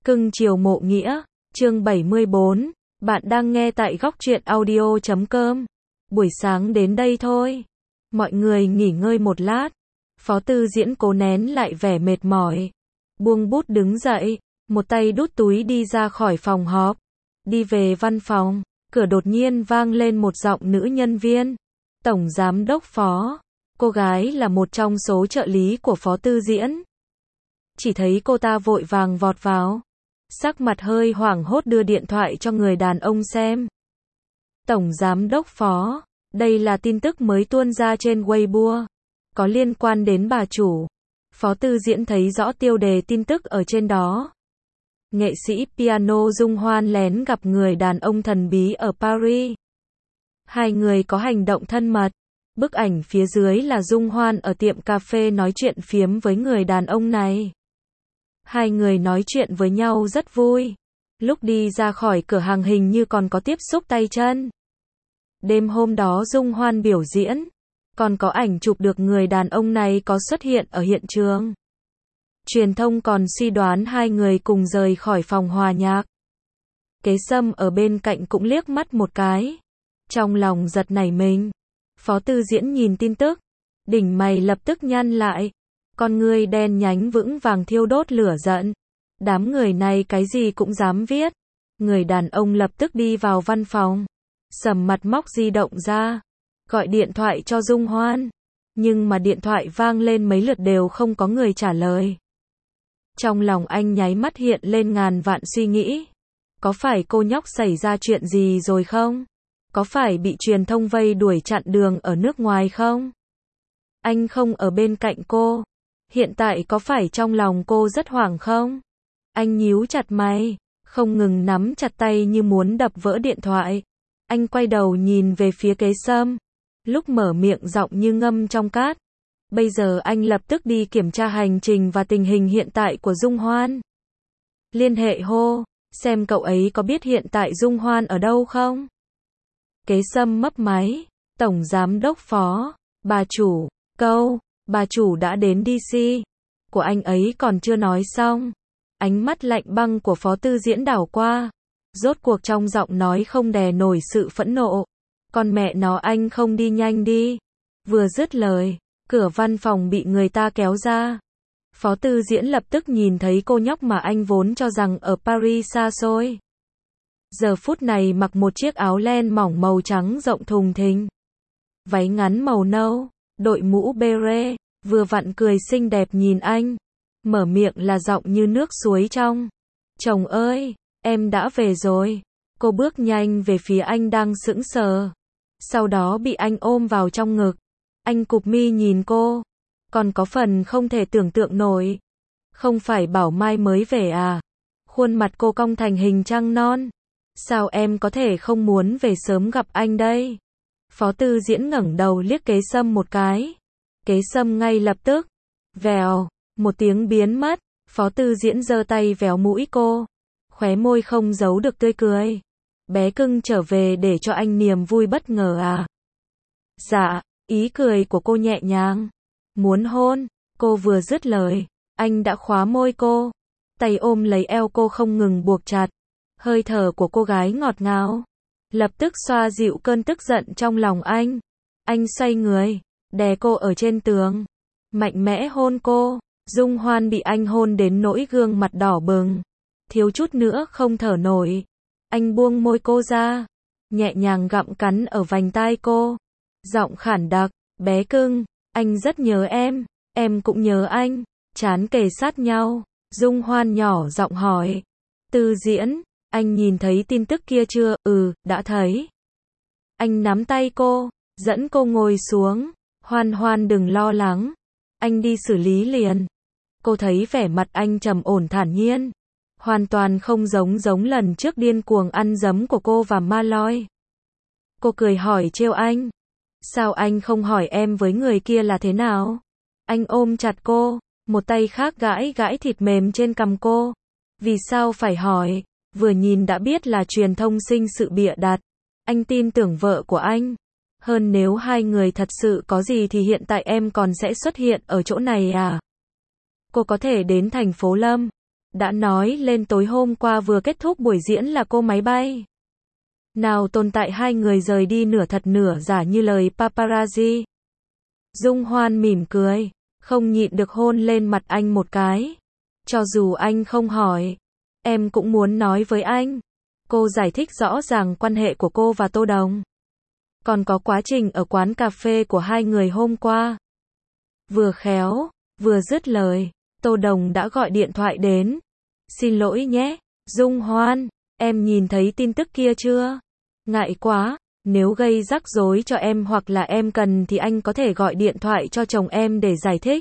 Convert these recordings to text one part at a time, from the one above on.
Cưng chiều mộ nghĩa, chương 74, bạn đang nghe tại góc truyện audio.com. Buổi sáng đến đây thôi. Mọi người nghỉ ngơi một lát. Phó Tư Diễn cố nén lại vẻ mệt mỏi. Buông bút đứng dậy, một tay đút túi đi ra khỏi phòng họp. Đi về văn phòng, cửa đột nhiên vang lên một giọng nữ nhân viên. Tổng Giám đốc Phó. Cô gái là một trong số trợ lý của Phó Tư Diễn. Chỉ thấy cô ta vội vàng vọt vào. Sắc mặt hơi hoảng hốt đưa điện thoại cho người đàn ông xem. Tổng Giám đốc Phó, đây là tin tức mới tuôn ra trên Weibo. Có liên quan đến bà chủ. Phó Tư Diễn thấy rõ tiêu đề tin tức ở trên đó. Nghệ sĩ piano Dung Hoan lén gặp người đàn ông thần bí ở Paris. Hai người có hành động thân mật. Bức ảnh phía dưới là Dung Hoan ở tiệm cà phê nói chuyện phiếm với người đàn ông này. Hai người nói chuyện với nhau rất vui. Lúc đi ra khỏi cửa hàng hình như còn có tiếp xúc tay chân. Đêm hôm đó Dung Hoan biểu diễn. Còn có ảnh chụp được người đàn ông này có xuất hiện ở hiện trường. Truyền thông còn suy đoán hai người cùng rời khỏi phòng hòa nhạc. Kế Sâm ở bên cạnh cũng liếc mắt một cái. Trong lòng giật nảy mình. Phó Tư Diễn nhìn tin tức. Đỉnh mày lập tức nhăn lại. Con ngươi đen nhánh vững vàng thiêu đốt lửa giận. Đám người này cái gì cũng dám viết. Người đàn ông lập tức đi vào văn phòng. Sầm mặt móc di động ra. Gọi điện thoại cho Dung Hoan. Nhưng mà điện thoại vang lên mấy lượt đều không có người trả lời. Trong lòng anh nháy mắt hiện lên ngàn vạn suy nghĩ. Có phải cô nhóc xảy ra chuyện gì rồi không? Có phải bị truyền thông vây đuổi chặn đường ở nước ngoài không? Anh không ở bên cạnh cô. Hiện tại có phải trong lòng cô rất hoảng không? Anh nhíu chặt mày, không ngừng nắm chặt tay như muốn đập vỡ điện thoại. Anh quay đầu nhìn về phía Kế Sâm. Lúc mở miệng giọng như ngâm trong cát. Bây giờ anh lập tức đi kiểm tra hành trình và tình hình hiện tại của Dung Hoan. Liên hệ hô, xem cậu ấy có biết hiện tại Dung Hoan ở đâu không? Kế Sâm mấp máy, Tổng Giám đốc Phó, bà chủ, bà chủ đã đến DC, của anh ấy còn chưa nói xong. Ánh mắt lạnh băng của Phó Tư Diễn đảo qua. Rốt cuộc trong giọng nói không đè nổi sự phẫn nộ. Con mẹ nó anh không đi nhanh đi. Vừa dứt lời, cửa văn phòng bị người ta kéo ra. Phó Tư Diễn lập tức nhìn thấy cô nhóc mà anh vốn cho rằng ở Paris xa xôi. Giờ phút này mặc một chiếc áo len mỏng màu trắng rộng thùng thình. Váy ngắn màu nâu, đội mũ beret, vừa vặn cười xinh đẹp nhìn anh. Mở miệng là giọng như nước suối trong. Chồng ơi, em đã về rồi. Cô bước nhanh về phía anh đang sững sờ. Sau đó bị anh ôm vào trong ngực. Anh cụp mi nhìn cô. Còn có phần không thể tưởng tượng nổi. Không phải bảo mai mới về à? Khuôn mặt cô cong thành hình trăng non. Sao em có thể không muốn về sớm gặp anh đây? Phó Tư Diễn ngẩng đầu liếc Kế Sâm một cái. Kế Sâm ngay lập tức. Vèo, một tiếng biến mất. Phó Tư Diễn giơ tay véo mũi cô. Khóe môi không giấu được tươi cười. Bé cưng trở về để cho anh niềm vui bất ngờ à? Dạ, ý cười của cô nhẹ nhàng. Muốn hôn, cô vừa dứt lời. Anh đã khóa môi cô. Tay ôm lấy eo cô không ngừng buộc chặt. Hơi thở của cô gái ngọt ngào. Lập tức xoa dịu cơn tức giận trong lòng anh. Anh xoay người, đè cô ở trên tường. Mạnh mẽ hôn cô. Dung Hoan bị anh hôn đến nỗi gương mặt đỏ bừng. Thiếu chút nữa không thở nổi. Anh buông môi cô ra. Nhẹ nhàng gặm cắn ở vành tai cô. Giọng khản đặc, bé cưng, anh rất nhớ em cũng nhớ anh. Trán kề sát nhau. Dung Hoan nhỏ giọng hỏi. Tư Diễn, anh nhìn thấy tin tức kia chưa? Ừ, đã thấy. Anh nắm tay cô, dẫn cô ngồi xuống. Hoan Hoan đừng lo lắng. Anh đi xử lý liền. Cô thấy vẻ mặt anh trầm ổn thản nhiên. Hoàn toàn không giống lần trước điên cuồng ăn dấm của cô và Malloy. Cô cười hỏi trêu anh. Sao anh không hỏi em với người kia là thế nào? Anh ôm chặt cô, một tay khác gãi gãi thịt mềm trên cằm cô. Vì sao phải hỏi? Vừa nhìn đã biết là truyền thông sinh sự bịa đặt. Anh tin tưởng vợ của anh. Hơn nếu hai người thật sự có gì thì hiện tại em còn sẽ xuất hiện ở chỗ này à? Cô có thể đến thành phố Lâm. đã nói lên tối hôm qua vừa kết thúc buổi diễn là cô máy bay. Nào tồn tại hai người rời đi nửa thật nửa giả như lời paparazzi. Dung Hoan mỉm cười, không nhịn được hôn lên mặt anh một cái. Cho dù anh không hỏi, em cũng muốn nói với anh. Cô giải thích rõ ràng quan hệ của cô và Tô Đồng. Còn có quá trình ở quán cà phê của hai người hôm qua. Vừa khéo, vừa dứt lời, Tô Đồng đã gọi điện thoại đến. Xin lỗi nhé, Dung Hoan, em nhìn thấy tin tức kia chưa? Ngại quá, nếu gây rắc rối cho em hoặc là em cần thì anh có thể gọi điện thoại cho chồng em để giải thích.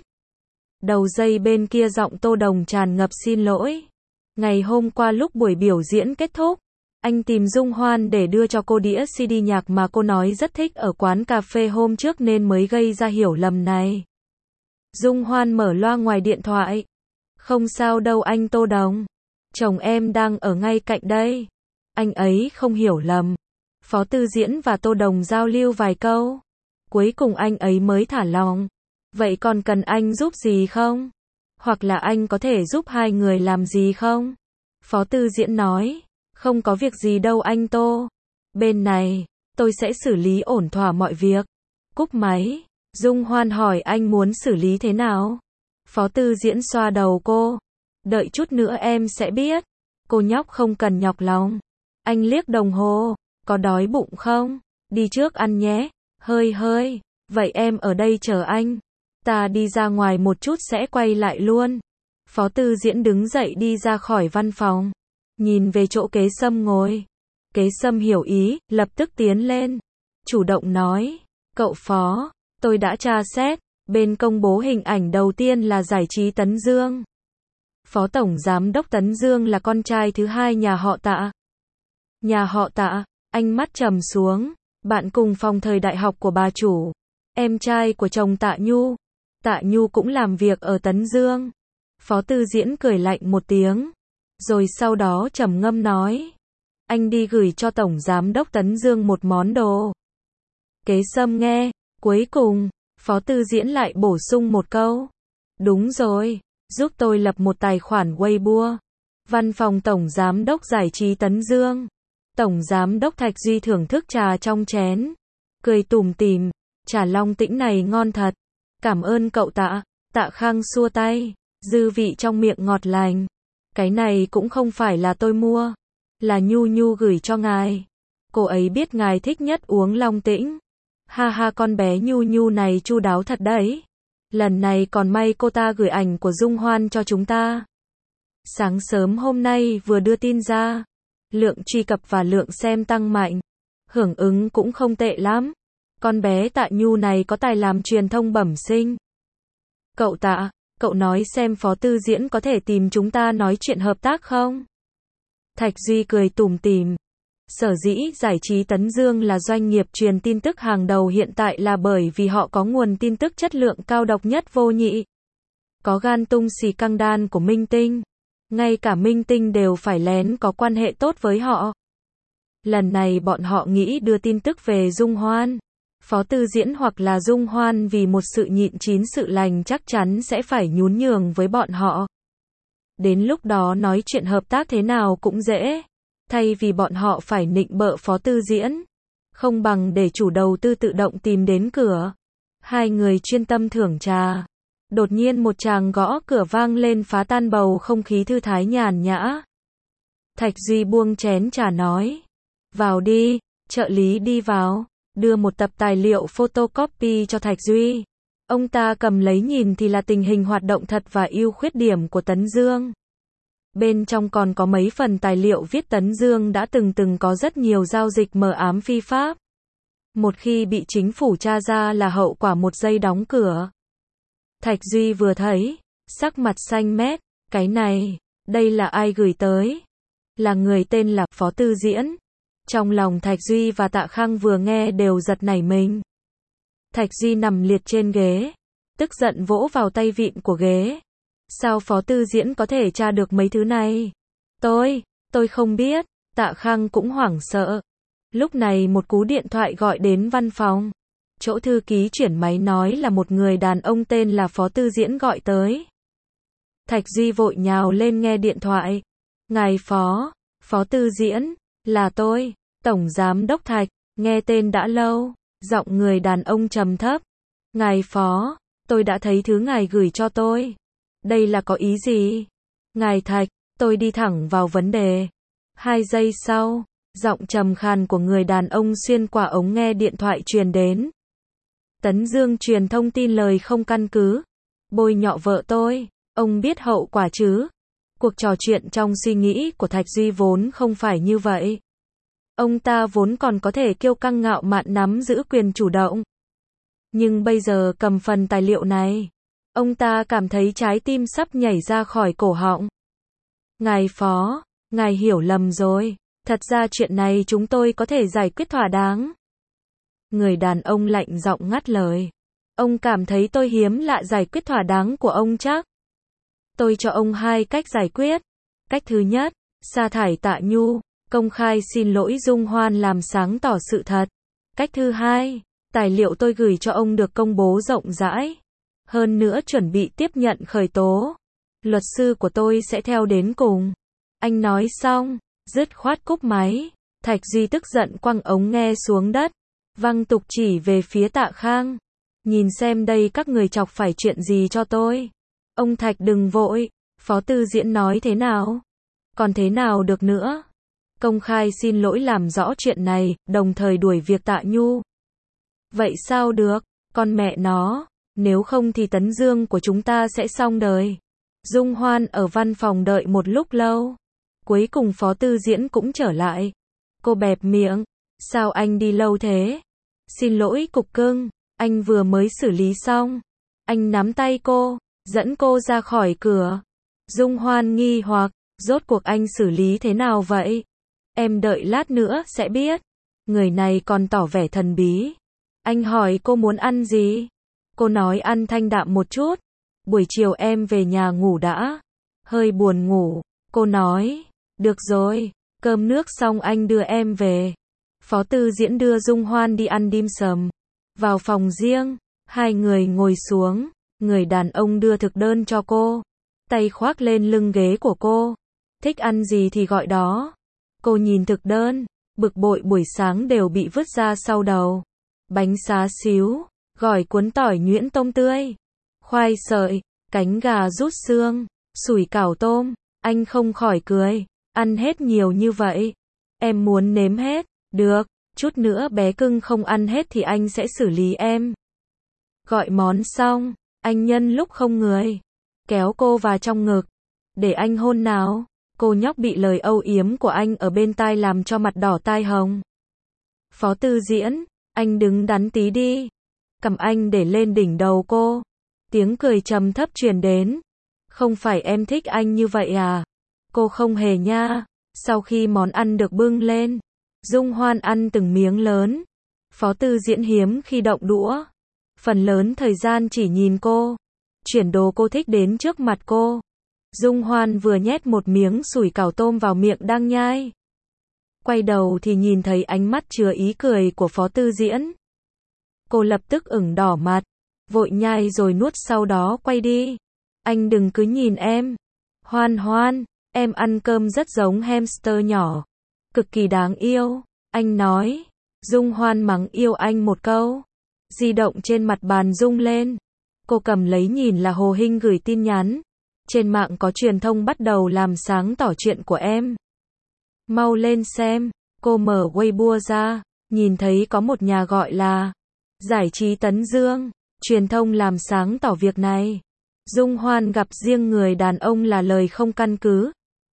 Đầu dây bên kia giọng Tô Đồng tràn ngập xin lỗi. Ngày hôm qua lúc buổi biểu diễn kết thúc, anh tìm Dung Hoan để đưa cho cô đĩa CD nhạc mà cô nói rất thích ở quán cà phê hôm trước nên mới gây ra hiểu lầm này. Dung Hoan mở loa ngoài điện thoại. Không sao đâu anh Tô Đồng. Chồng em đang ở ngay cạnh đây. Anh ấy không hiểu lầm. Phó Tư Diễn và Tô Đồng giao lưu vài câu. Cuối cùng anh ấy mới thả lòng. Vậy còn cần anh giúp gì không? Hoặc là anh có thể giúp hai người làm gì không? Phó Tư Diễn nói. Không có việc gì đâu anh Tô. Bên này, tôi sẽ xử lý ổn thỏa mọi việc. Cúp máy. Dung Hoan hỏi anh muốn xử lý thế nào? Phó Tư Diễn xoa đầu cô. Đợi chút nữa em sẽ biết. Cô nhóc không cần nhọc lòng. Anh liếc đồng hồ. Có đói bụng không? Đi trước ăn nhé. Hơi. Vậy em ở đây chờ anh. Ta đi ra ngoài một chút sẽ quay lại luôn. Phó Tư Diễn đứng dậy đi ra khỏi văn phòng. Nhìn về chỗ Kế Sâm ngồi. Kế Sâm hiểu ý, lập tức tiến lên. Chủ động nói. Cậu Phó, tôi đã tra xét. Bên công bố hình ảnh đầu tiên là giải trí Tấn Dương. Phó Tổng Giám đốc Tấn Dương là con trai thứ hai nhà họ Tạ. Nhà họ Tạ, anh mắt trầm xuống. Bạn cùng phòng thời đại học của bà chủ. Em trai của chồng Tạ Nhu. Tạ Nhu cũng làm việc ở Tấn Dương. Phó Tư Diễn cười lạnh một tiếng. Rồi sau đó trầm ngâm nói. Anh đi gửi cho Tổng Giám đốc Tấn Dương một món đồ. Kế Sâm nghe. Cuối cùng, Phó Tư Diễn lại bổ sung một câu. Đúng rồi, giúp tôi lập một tài khoản Weibo. Văn phòng Tổng Giám đốc giải trí Tấn Dương. Tổng Giám đốc Thạch Duy thưởng thức trà trong chén. Cười tủm tỉm. Trà Long Tĩnh này ngon thật. Cảm ơn cậu Tạ. Tạ Khang xua tay. Dư vị trong miệng ngọt lành. Cái này cũng không phải là tôi mua. Là Nhu Nhu gửi cho ngài. Cô ấy biết ngài thích nhất uống Long Tĩnh. Ha ha, con bé Nhu Nhu này chu đáo thật đấy. Lần này còn may cô ta gửi ảnh của Dung Hoan cho chúng ta. Sáng sớm hôm nay vừa đưa tin ra. Lượng truy cập và lượng xem tăng mạnh. Hưởng ứng cũng không tệ lắm. Con bé Tạ Nhu này có tài làm truyền thông bẩm sinh. Cậu Tạ, cậu nói xem Phó Tư Diễn có thể tìm chúng ta nói chuyện hợp tác không? Thạch Duy cười tủm tỉm. Sở dĩ giải trí Tấn Dương là doanh nghiệp truyền tin tức hàng đầu hiện tại là bởi vì họ có nguồn tin tức chất lượng cao, độc nhất vô nhị. Có gan tung xì căng đan của minh tinh. Ngay cả minh tinh đều phải lén có quan hệ tốt với họ. Lần này bọn họ nghĩ đưa tin tức về Dung Hoan. Phó Tư Diễn hoặc là Dung Hoan vì một sự nhịn chín sự lành chắc chắn sẽ phải nhún nhường với bọn họ. Đến lúc đó nói chuyện hợp tác thế nào cũng dễ. Thay vì bọn họ phải nịnh bợ Phó Tư Diễn, không bằng để chủ đầu tư tự động tìm đến cửa. Hai người chuyên tâm thưởng trà. Đột nhiên một tràng gõ cửa vang lên phá tan bầu không khí thư thái nhàn nhã. Thạch Duy buông chén trà nói. Vào đi, trợ lý đi vào. Đưa một tập tài liệu photocopy cho Thạch Duy. Ông ta cầm lấy nhìn thì là tình hình hoạt động thật và ưu khuyết điểm của Tấn Dương. Bên trong còn có mấy phần tài liệu viết Tấn Dương đã từng có rất nhiều giao dịch mờ ám phi pháp. Một khi bị chính phủ tra ra là hậu quả một giây đóng cửa. Thạch Duy vừa thấy, sắc mặt xanh mét. Cái này, đây là ai gửi tới? Là người tên là Phó Tư Diễn. Trong lòng Thạch Duy và Tạ Khang vừa nghe đều giật nảy mình. Thạch Duy nằm liệt trên ghế, tức giận vỗ vào tay vịn của ghế. Sao Phó Tư Diễn có thể tra được mấy thứ này? Tôi không biết. Tạ Khang cũng hoảng sợ. Lúc này một cú điện thoại gọi đến văn phòng. Chỗ thư ký chuyển máy nói là một người đàn ông tên là Phó Tư Diễn gọi tới. Thạch Duy vội nhào lên nghe điện thoại. Ngài Phó Tư Diễn, là tôi, Tổng Giám Đốc Thạch, nghe tên đã lâu, giọng người đàn ông trầm thấp. Ngài Phó, tôi đã thấy thứ ngài gửi cho tôi. Đây là có ý gì? Ngài Thạch, tôi đi thẳng vào vấn đề. 2 giây sau, giọng trầm khàn của người đàn ông xuyên qua ống nghe điện thoại truyền đến. Tấn Dương truyền thông tin lời không căn cứ, bôi nhọ vợ tôi, ông biết hậu quả chứ? Cuộc trò chuyện trong suy nghĩ của Thạch Duy vốn không phải như vậy. Ông ta vốn còn có thể kiêu căng ngạo mạn nắm giữ quyền chủ động. Nhưng bây giờ cầm phần tài liệu này, ông ta cảm thấy trái tim sắp nhảy ra khỏi cổ họng. Ngài Phó, ngài hiểu lầm rồi, thật ra chuyện này chúng tôi có thể giải quyết thỏa đáng. Người đàn ông lạnh giọng ngắt lời. Ông cảm thấy tôi hiếm lạ giải quyết thỏa đáng của ông chắc? Tôi cho ông 2 cách giải quyết. Cách thứ nhất, sa thải Tạ Nhu, công khai xin lỗi Dung Hoan làm sáng tỏ sự thật. Cách thứ hai, tài liệu tôi gửi cho ông được công bố rộng rãi. Hơn nữa chuẩn bị tiếp nhận khởi tố. Luật sư của tôi sẽ theo đến cùng. Anh nói xong, dứt khoát cúp máy. Thạch Duy tức giận quăng ống nghe xuống đất, văng tục chỉ về phía Tạ Khang. Nhìn xem đây các người chọc phải chuyện gì cho tôi. Ông Thạch đừng vội, Phó Tư Diễn nói thế nào? Còn thế nào được nữa? Công khai xin lỗi làm rõ chuyện này, đồng thời đuổi việc Tạ Nhu. Vậy sao được, con mẹ nó, nếu không thì Tấn Dương của chúng ta sẽ xong đời. Dung Hoan ở văn phòng đợi một lúc lâu. Cuối cùng Phó Tư Diễn cũng trở lại. Cô bẹp miệng, sao anh đi lâu thế? Xin lỗi cục cưng, anh vừa mới xử lý xong. Anh nắm tay cô, dẫn cô ra khỏi cửa. Dung Hoan nghi hoặc, rốt cuộc anh xử lý thế nào vậy? Em đợi lát nữa sẽ biết. Người này còn tỏ vẻ thần bí. Anh hỏi cô muốn ăn gì? Cô nói ăn thanh đạm một chút. Buổi chiều em về nhà ngủ đã. Hơi buồn ngủ. Cô nói, được rồi, cơm nước xong anh đưa em về. Phó Tư Diễn đưa Dung Hoan đi ăn dim sầm. Vào phòng riêng, 2 người ngồi xuống. Người đàn ông đưa thực đơn cho cô. Tay khoác lên lưng ghế của cô. Thích ăn gì thì gọi đó. Cô nhìn thực đơn, bực bội buổi sáng đều bị vứt ra sau đầu. Bánh xá xíu, gỏi cuốn tỏi nhuyễn tôm tươi, khoai sợi, cánh gà rút xương, sủi cảo tôm. Anh không khỏi cười, ăn hết nhiều như vậy. Em muốn nếm hết, được, chút nữa bé cưng không ăn hết thì anh sẽ xử lý em. Gọi món xong, anh nhân lúc không người, kéo cô vào trong ngực, để anh hôn nào. Cô nhóc bị lời âu yếm của anh ở bên tai làm cho mặt đỏ tai hồng. Phó Tư Diễn, anh đứng đắn tí đi. Cầm anh để lên đỉnh đầu cô. Tiếng cười trầm thấp truyền đến. Không phải em thích anh như vậy à? Cô không hề nha. Sau khi món ăn được bưng lên, Dung Hoan ăn từng miếng lớn. Phó Tư Diễn hiếm khi động đũa. Phần lớn thời gian chỉ nhìn cô. Chuyển đồ cô thích đến trước mặt cô. Dung Hoan vừa nhét một miếng sủi cảo tôm vào miệng đang nhai. Quay đầu thì nhìn thấy ánh mắt chứa ý cười của Phó Tư Diễn. Cô lập tức ửng đỏ mặt, vội nhai rồi nuốt sau đó quay đi. Anh đừng cứ nhìn em. Hoan Hoan, em ăn cơm rất giống hamster nhỏ. Cực kỳ đáng yêu, anh nói. Dung Hoan mắng yêu anh một câu. Di động trên mặt bàn rung lên. Cô cầm lấy nhìn là Hồ Hinh gửi tin nhắn. Trên mạng có truyền thông bắt đầu làm sáng tỏ chuyện của em. Mau lên xem. Cô mở Weibo ra, nhìn thấy có một nhà gọi là Giải trí Tấn Dương. Truyền thông làm sáng tỏ việc này. Dung Hoan gặp riêng người đàn ông là lời không căn cứ.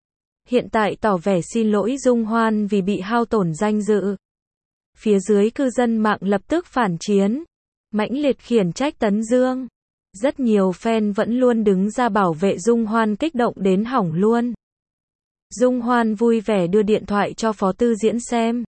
Hiện tại tỏ vẻ xin lỗi Dung Hoan vì bị hao tổn danh dự. Phía dưới cư dân mạng lập tức phản chiến, mãnh liệt khiển trách Tấn Dương. Rất nhiều fan vẫn luôn đứng ra bảo vệ Dung Hoan, kích động đến hỏng luôn. Dung Hoan vui vẻ đưa điện thoại cho Phó Tư Diễn xem.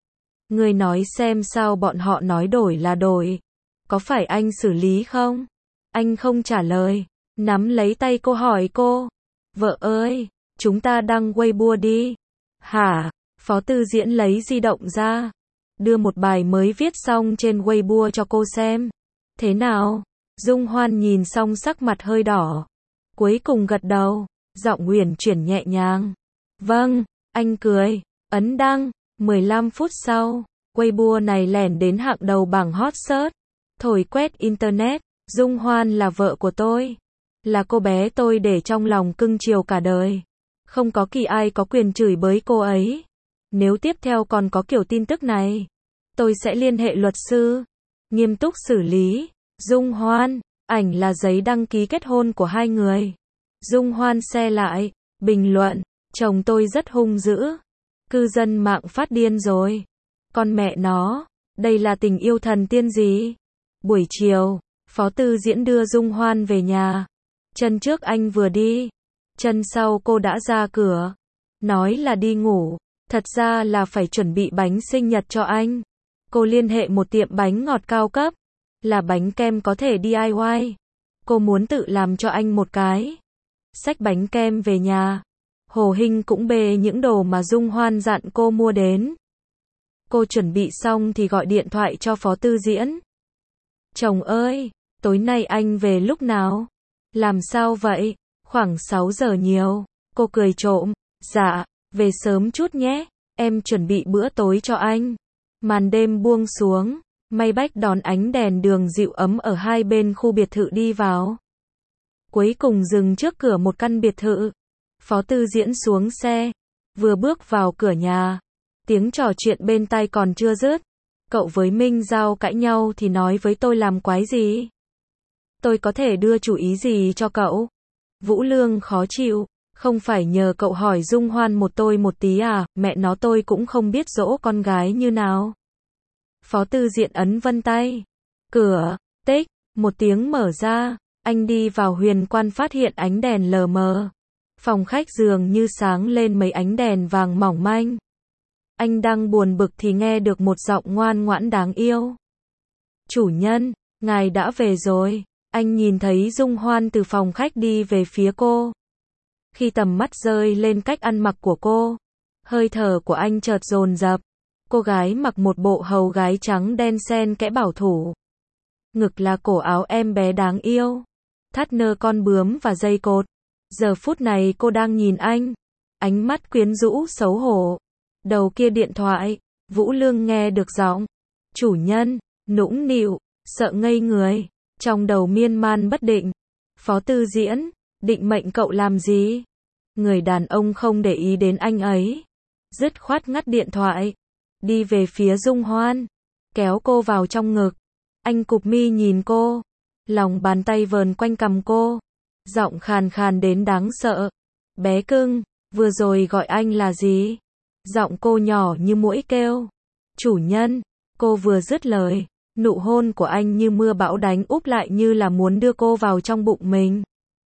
Người nói xem sao bọn họ nói đổi là đổi. Có phải anh xử lý không? Anh không trả lời. Nắm lấy tay cô hỏi cô. Vợ ơi, chúng ta đăng Weibo đi. Hả? Phó Tư Diễn lấy di động ra. Đưa một bài mới viết xong trên Weibo cho cô xem. Thế nào? Dung Hoan nhìn xong sắc mặt hơi đỏ. Cuối cùng gật đầu, giọng uyển chuyển nhẹ nhàng. Vâng, anh cười, ấn đăng. 15 phút sau, Weibo này lẻn đến hạng đầu bảng hot search. Thổi quét internet, Dung Hoan là vợ của tôi. Là cô bé tôi để trong lòng cưng chiều cả đời. Không có kỳ ai có quyền chửi bới cô ấy. Nếu tiếp theo còn có kiểu tin tức này, tôi sẽ liên hệ luật sư, nghiêm túc xử lý. Dung Hoan, ảnh là giấy đăng ký kết hôn của hai người. Dung Hoan share lại, bình luận, chồng tôi rất hung dữ. Cư dân mạng phát điên rồi. Con mẹ nó, đây là tình yêu thần tiên gì? Buổi chiều, Phó Tư Diễn đưa Dung Hoan về nhà. Chân trước anh vừa đi, chân sau cô đã ra cửa. Nói là đi ngủ, thật ra là phải chuẩn bị bánh sinh nhật cho anh. Cô liên hệ một tiệm bánh ngọt cao cấp, là bánh kem có thể DIY. Cô muốn tự làm cho anh một cái. Xách bánh kem về nhà. Hồ Hinh cũng bê những đồ mà Dung Hoan dặn cô mua đến. Cô chuẩn bị xong thì gọi điện thoại cho Phó Tư Diễn. Chồng ơi, tối nay anh về lúc nào? Làm sao vậy? Khoảng 6 giờ nhiều. Cô cười trộm. Dạ, về sớm chút nhé. Em chuẩn bị bữa tối cho anh. Màn đêm buông xuống. Maybach đón ánh đèn đường dịu ấm ở hai bên khu biệt thự đi vào. Cuối cùng dừng trước cửa một căn biệt thự. Phó Tư Diễn xuống xe. Vừa bước vào cửa nhà. Tiếng trò chuyện bên tai còn chưa dứt. Cậu với Minh Giao cãi nhau thì nói với tôi làm quái gì? Tôi có thể đưa chủ ý gì cho cậu? Vũ Lương khó chịu. Không phải nhờ cậu hỏi Dung Hoan một tôi một tí à? Mẹ nó tôi cũng không biết dỗ con gái như nào. Phó Tư Diện ấn vân tay. Cửa, tích, một tiếng mở ra. Anh đi vào huyền quan phát hiện ánh đèn lờ mờ. Phòng khách dường như sáng lên mấy ánh đèn vàng mỏng manh. Anh đang buồn bực thì nghe được một giọng ngoan ngoãn đáng yêu. Chủ nhân, ngài đã về rồi. Anh nhìn thấy Dung Hoan từ phòng khách đi về phía cô. Khi tầm mắt rơi lên cách ăn mặc của cô, hơi thở của anh chợt dồn dập. Cô gái mặc một bộ hầu gái trắng đen xen kẽ bảo thủ. Ngực là cổ áo em bé đáng yêu. Thắt nơ con bướm và dây cột. Giờ phút này cô đang nhìn anh. Ánh mắt quyến rũ xấu hổ. Đầu kia điện thoại, Vũ Lương nghe được giọng. Chủ nhân, nũng nịu, sợ ngây người. Trong đầu miên man bất định. Phó Tư Diễn, định mệnh cậu làm gì? Người đàn ông không để ý đến anh ấy. Dứt khoát ngắt điện thoại. Đi về phía Dung Hoan. Kéo cô vào trong ngực. Anh cụp mi nhìn cô. Lòng bàn tay vờn quanh cằm cô. Giọng khàn khàn đến đáng sợ. Bé cưng, vừa rồi gọi anh là gì? Giọng cô nhỏ như muỗi kêu. Chủ nhân. Cô vừa dứt lời. Nụ hôn của anh như mưa bão đánh úp lại như là muốn đưa cô vào trong bụng mình.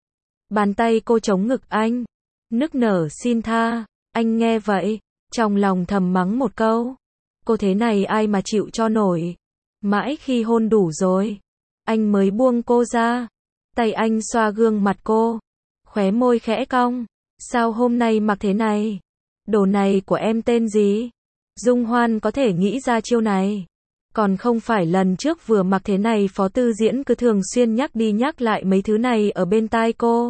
Bàn tay cô chống ngực anh. Nức nở xin tha. Anh nghe vậy. Trong lòng thầm mắng một câu. Cô thế này ai mà chịu cho nổi. Mãi khi hôn đủ rồi. Anh mới buông cô ra. Tay anh xoa gương mặt cô. Khóe môi khẽ cong. Sao hôm nay mặc thế này? Đồ này của em tên gì? Dung Hoan có thể nghĩ ra chiêu này. Còn không phải lần trước vừa mặc thế này Phó Tư Diễn cứ thường xuyên nhắc đi nhắc lại mấy thứ này ở bên tai cô.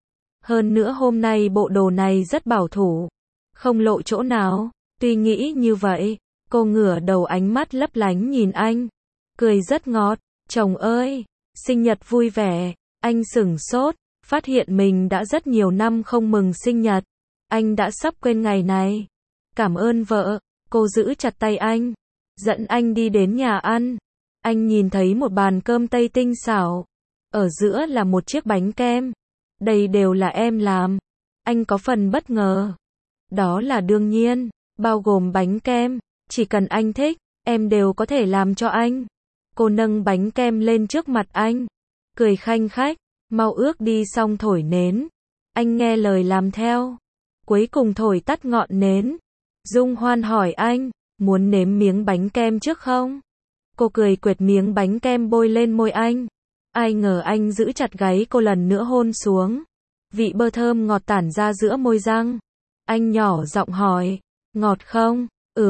Hơn nữa hôm nay bộ đồ này rất bảo thủ. Không lộ chỗ nào. Tuy nghĩ như vậy, cô ngửa đầu ánh mắt lấp lánh nhìn anh. Cười rất ngọt. Chồng ơi, sinh nhật vui vẻ. Anh sửng sốt, phát hiện mình đã rất nhiều năm không mừng sinh nhật. Anh đã sắp quên ngày này. Cảm ơn vợ. Cô giữ chặt tay anh. Dẫn anh đi đến nhà ăn. Anh nhìn thấy một bàn cơm Tây tinh xảo. Ở giữa là một chiếc bánh kem. Đây đều là em làm. Anh có phần bất ngờ. Đó là đương nhiên. Bao gồm bánh kem. Chỉ cần anh thích, em đều có thể làm cho anh. Cô nâng bánh kem lên trước mặt anh. Cười khanh khách. Mau ước đi xong thổi nến. Anh nghe lời làm theo. Cuối cùng thổi tắt ngọn nến. Dung Hoan hỏi anh. Muốn nếm miếng bánh kem trước không? Cô cười quệt miếng bánh kem bôi lên môi anh. Ai ngờ anh giữ chặt gáy cô lần nữa hôn xuống. Vị bơ thơm ngọt tản ra giữa môi răng. Anh nhỏ giọng hỏi. Ngọt không?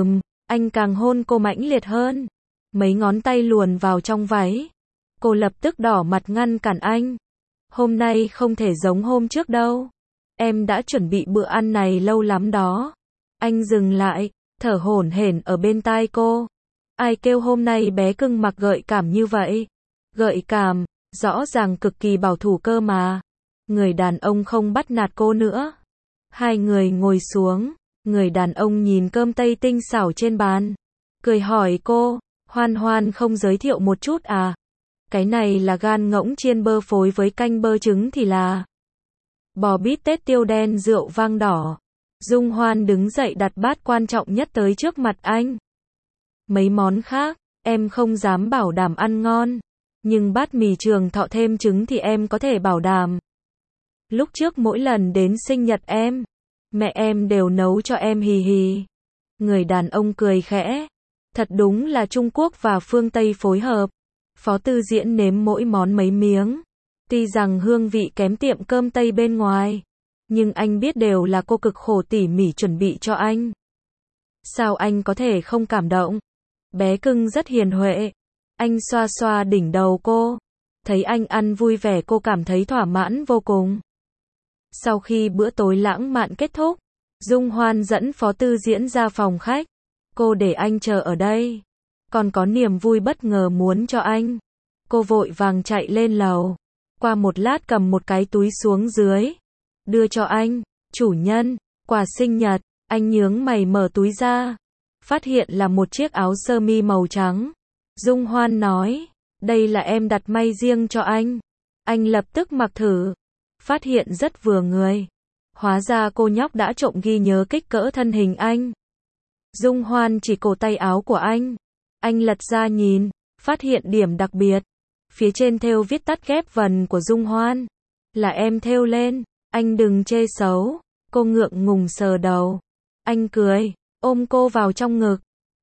Anh càng hôn cô mãnh liệt hơn. Mấy ngón tay luồn vào trong váy. Cô lập tức đỏ mặt ngăn cản anh. Hôm nay không thể giống hôm trước đâu. Em đã chuẩn bị bữa ăn này lâu lắm đó. Anh dừng lại, thở hổn hển ở bên tai cô. Ai kêu hôm nay bé cưng mặc gợi cảm như vậy? Gợi cảm, rõ ràng cực kỳ bảo thủ cơ mà. Người đàn ông không bắt nạt cô nữa. Hai người ngồi xuống, người đàn ông nhìn cơm tây tinh xảo trên bàn. Cười hỏi cô, Hoan Hoan không giới thiệu một chút à? Cái này là gan ngỗng chiên bơ phối với canh bơ trứng thì là bò bít tết tiêu đen rượu vang đỏ. Dung Hoan đứng dậy đặt bát quan trọng nhất tới trước mặt anh. Mấy món khác, em không dám bảo đảm ăn ngon. Nhưng bát mì Trường Thọ thêm trứng thì em có thể bảo đảm. Lúc trước mỗi lần đến sinh nhật em, mẹ em đều nấu cho em hì hì. Người đàn ông cười khẽ. Thật đúng là Trung Quốc và phương Tây phối hợp. Phó Tư Diễn nếm mỗi món mấy miếng. Tuy rằng hương vị kém tiệm cơm Tây bên ngoài, nhưng anh biết đều là cô cực khổ tỉ mỉ chuẩn bị cho anh. Sao anh có thể không cảm động? Bé cưng rất hiền huệ. Anh xoa xoa đỉnh đầu cô. Thấy anh ăn vui vẻ cô cảm thấy thỏa mãn vô cùng. Sau khi bữa tối lãng mạn kết thúc, Dung Hoan dẫn Phó Tư Diễn ra phòng khách. Cô để anh chờ ở đây. Còn có niềm vui bất ngờ muốn cho anh. Cô vội vàng chạy lên lầu. Qua một lát cầm một cái túi xuống dưới. Đưa cho anh. Chủ nhân, quà sinh nhật. Anh nhướng mày mở túi ra. Phát hiện là một chiếc áo sơ mi màu trắng. Dung Hoan nói, đây là em đặt may riêng cho anh. Anh lập tức mặc thử. Phát hiện rất vừa người. Hóa ra cô nhóc đã trộm ghi nhớ kích cỡ thân hình anh. Dung Hoan chỉ cổ tay áo của anh. Anh lật ra nhìn, phát hiện điểm đặc biệt. Phía trên thêu viết tắt ghép vần của Dung Hoan. Là em thêu lên, anh đừng chê xấu. Cô ngượng ngùng sờ đầu. Anh cười, ôm cô vào trong ngực.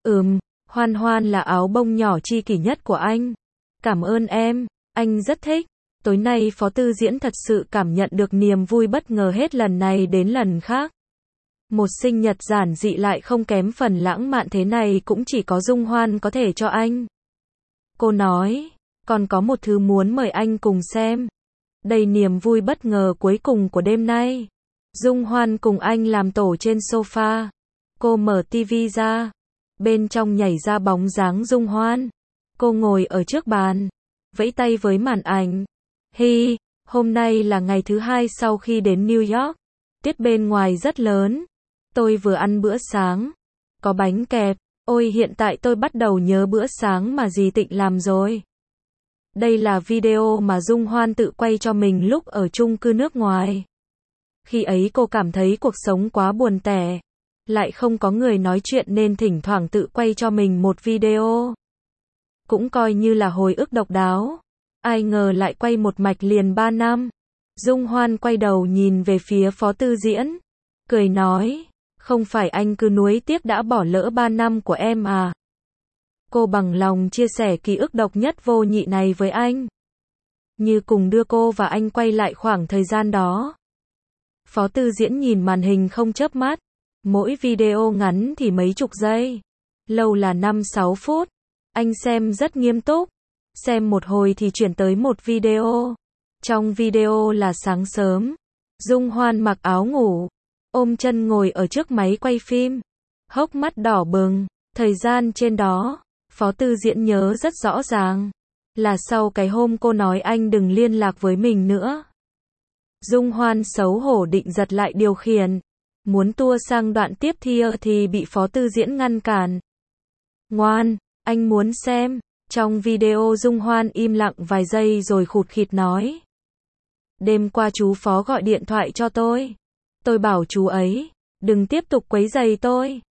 Hoan Hoan là áo bông nhỏ chi kỷ nhất của anh. Cảm ơn em, anh rất thích. Tối nay Phó Tư Diễn thật sự cảm nhận được niềm vui bất ngờ hết lần này đến lần khác. Một sinh nhật giản dị lại không kém phần lãng mạn thế này cũng chỉ có Dung Hoan có thể cho anh. Cô nói, còn có một thứ muốn mời anh cùng xem. Đây niềm vui bất ngờ cuối cùng của đêm nay. Dung Hoan cùng anh làm tổ trên sofa. Cô mở tivi ra. Bên trong nhảy ra bóng dáng Dung Hoan. Cô ngồi ở trước bàn, vẫy tay với màn ảnh. Hi, hôm nay là ngày thứ hai sau khi đến New York. Tuyết bên ngoài rất lớn. Tôi vừa ăn bữa sáng. Có bánh kẹp. Ôi hiện tại tôi bắt đầu nhớ bữa sáng mà dì Tịnh làm rồi. Đây là video mà Dung Hoan tự quay cho mình lúc ở chung cư nước ngoài. Khi ấy cô cảm thấy cuộc sống quá buồn tẻ. Lại không có người nói chuyện nên thỉnh thoảng tự quay cho mình một video. Cũng coi như là hồi ức độc đáo. Ai ngờ lại quay một mạch liền 3 năm. Dung Hoan quay đầu nhìn về phía Phó Tư Diễn. Cười nói, không phải anh cứ nuối tiếc đã bỏ lỡ 3 năm của em à. Cô bằng lòng chia sẻ ký ức độc nhất vô nhị này với anh. Như cùng đưa cô và anh quay lại khoảng thời gian đó. Phó Tư Diễn nhìn màn hình không chớp mắt. Mỗi video ngắn thì mấy chục giây. Lâu là 5-6 phút. Anh xem rất nghiêm túc. Xem một hồi thì chuyển tới một video. Trong video là sáng sớm. Dung Hoan mặc áo ngủ. Ôm chân ngồi ở trước máy quay phim. Hốc mắt đỏ bừng. Thời gian trên đó, Phó Tư Diễn nhớ rất rõ ràng. Là sau cái hôm cô nói anh đừng liên lạc với mình nữa. Dung Hoan xấu hổ định giật lại điều khiển. Muốn tua sang đoạn tiếp theo thì bị Phó Tư Diễn ngăn cản. Ngoan, anh muốn xem. Trong video Dung Hoan im lặng vài giây rồi khụt khịt nói. Đêm qua chú Phó gọi điện thoại cho tôi. Tôi bảo chú ấy, đừng tiếp tục quấy rầy tôi.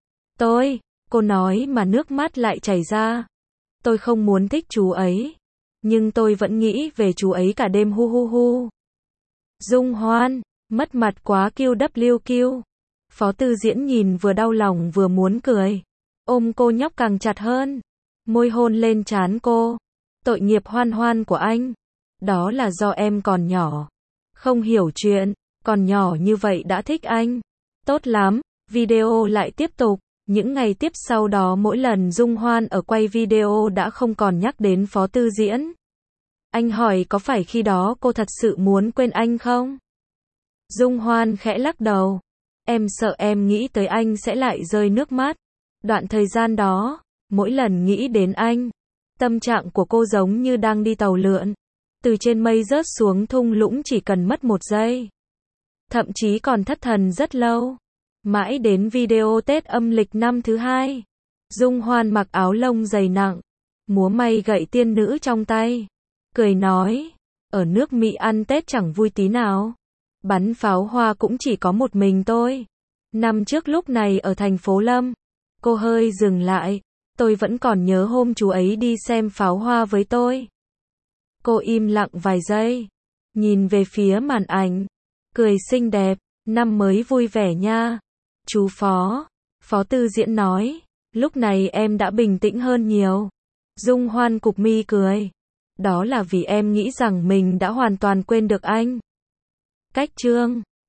Cô nói mà nước mắt lại chảy ra. Tôi không muốn thích chú ấy. Nhưng tôi vẫn nghĩ về chú ấy cả đêm hu hu hu. Dung Hoan, mất mặt quá QWQ. Phó Tư Diễn nhìn vừa đau lòng vừa muốn cười. Ôm cô nhóc càng chặt hơn. Môi hôn lên trán cô. Tội nghiệp Hoan Hoan của anh. Đó là do em còn nhỏ. Không hiểu chuyện. Còn nhỏ như vậy đã thích anh. Tốt lắm. Video lại tiếp tục. Những ngày tiếp sau đó mỗi lần Dung Hoan ở quay video đã không còn nhắc đến Phó Tư Diễn. Anh hỏi có phải khi đó cô thật sự muốn quên anh không? Dung Hoan khẽ lắc đầu. Em sợ em nghĩ tới anh sẽ lại rơi nước mắt. Đoạn thời gian đó, mỗi lần nghĩ đến anh, tâm trạng của cô giống như đang đi tàu lượn. Từ trên mây rớt xuống thung lũng chỉ cần mất 1 giây. Thậm chí còn thất thần rất lâu. Mãi đến video Tết âm lịch năm thứ 2. Dung Hoan mặc áo lông dày nặng, múa may gậy tiên nữ trong tay. Cười nói, ở nước Mỹ ăn Tết chẳng vui tí nào. Bắn pháo hoa cũng chỉ có một mình tôi. Năm trước lúc này ở thành phố Lâm. Cô hơi dừng lại. Tôi vẫn còn nhớ hôm chú ấy đi xem pháo hoa với tôi. Cô im lặng vài giây. Nhìn về phía màn ảnh. Cười xinh đẹp. Năm mới vui vẻ nha. Chú Phó. Phó Tư Diễn nói. Lúc này em đã bình tĩnh hơn nhiều. Dung Hoan cụp mi cười. Đó là vì em nghĩ rằng mình đã hoàn toàn quên được anh. Cách chương